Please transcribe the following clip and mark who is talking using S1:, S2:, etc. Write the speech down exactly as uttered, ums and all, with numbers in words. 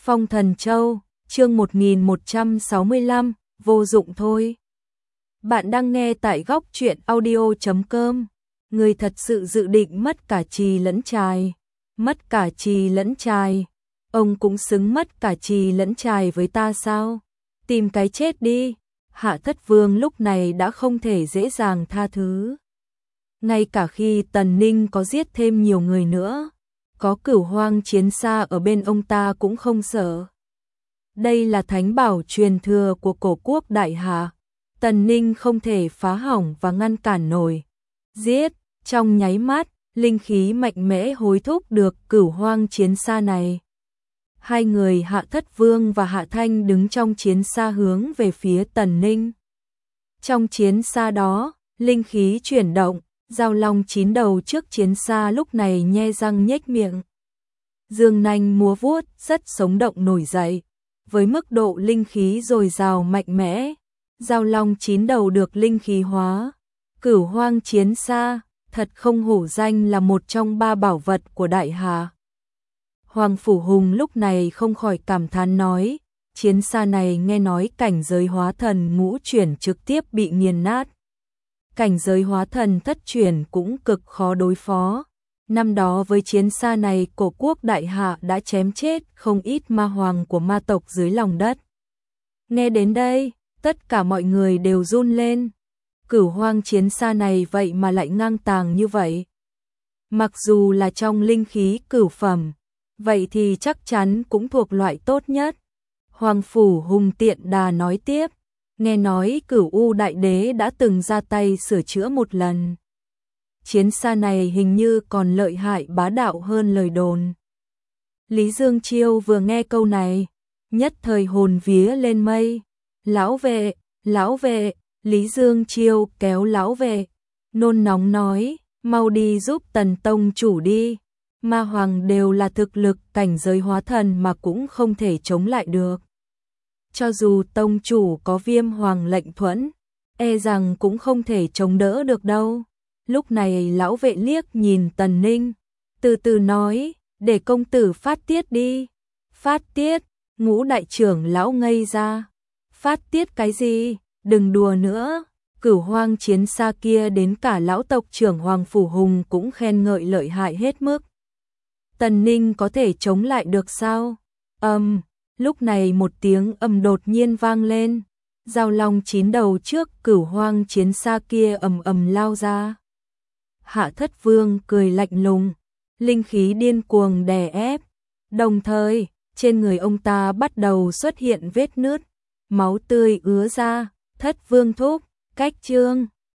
S1: Phong Thần Châu, chương một nghìn một trăm sáu mươi lăm, vô dụng thôi. Bạn đang nghe tại góc truyện audio chấm com. Người thật sự dự định mất cả trì lẫn trài. Mất cả trì lẫn trài. Ông cũng xứng mất cả trì lẫn trài với ta sao? Tìm cái chết đi. Hạ Thất Vương lúc này đã không thể dễ dàng tha thứ. Ngay cả khi Tần Ninh có giết thêm nhiều người nữa, có Cửu Hoang Chiến Xa ở bên ông ta cũng không sợ. Đây là thánh bảo truyền thừa của cổ quốc Đại Hà, Tần Ninh không thể phá hỏng và ngăn cản nổi. Giết, trong nháy mắt, linh khí mạnh mẽ hối thúc được Cửu Hoang Chiến Xa này. Hai người Hạ Thất Vương và Hạ Thanh đứng trong chiến xa hướng về phía Tần Ninh. Trong chiến xa đó, linh khí chuyển động, Giao Long chín đầu trước chiến xa lúc này nhe răng nhếch miệng. Dương nanh múa vuốt, rất sống động nổi dậy. Với mức độ linh khí dồi dào mạnh mẽ, Giao Long chín đầu được linh khí hóa. Cửu Hoang Chiến Xa, thật không hổ danh là một trong ba bảo vật của Đại Hà. Hoàng Phủ Hùng lúc này không khỏi cảm thán nói, chiến xa này nghe nói cảnh giới hóa thần ngũ chuyển trực tiếp bị nghiền nát. Cảnh giới hóa thần thất chuyển cũng cực khó đối phó. Năm đó với chiến xa này cổ quốc Đại Hạ đã chém chết không ít ma hoàng của ma tộc dưới lòng đất. Nghe đến đây, tất cả mọi người đều run lên. Cửu Hoang Chiến Xa này vậy mà lại ngang tàng như vậy. Mặc dù là trong linh khí cửu phẩm, vậy thì chắc chắn cũng thuộc loại tốt nhất. Hoàng Phủ Hùng tiện đà nói tiếp, nghe nói Cửu U Đại Đế đã từng ra tay sửa chữa một lần. Chiến xa này hình như còn lợi hại bá đạo hơn lời đồn. Lý Dương Chiêu vừa nghe câu này, nhất thời hồn vía lên mây. Lão vệ, lão vệ, Lý Dương Chiêu kéo lão vệ, nôn nóng nói, mau đi giúp Tần Tông chủ đi. Ma hoàng đều là thực lực cảnh giới hóa thần mà cũng không thể chống lại được. Cho dù tông chủ có Viêm Hoàng lệnh thuẫn, e rằng cũng không thể chống đỡ được đâu. Lúc này lão vệ liếc nhìn Tần Ninh, từ từ nói, để công tử phát tiết đi. Phát tiết, Ngũ đại trưởng lão ngây ra. Phát tiết cái gì, đừng đùa nữa. Cửu Hoang Chiến Xa kia đến cả lão tộc trưởng Hoàng Phủ Hùng cũng khen ngợi lợi hại hết mức. Tần Ninh có thể chống lại được sao? Âm, um, lúc này một tiếng ầm đột nhiên vang lên. Giao Long chín đầu trước Cửu Hoang Chiến Xa kia ầm ầm lao ra. Hạ Thất Vương cười lạnh lùng, linh khí điên cuồng đè ép. Đồng thời, trên người ông ta bắt đầu xuất hiện vết nứt, máu tươi ứa ra. Thất Vương thúc, cách chương.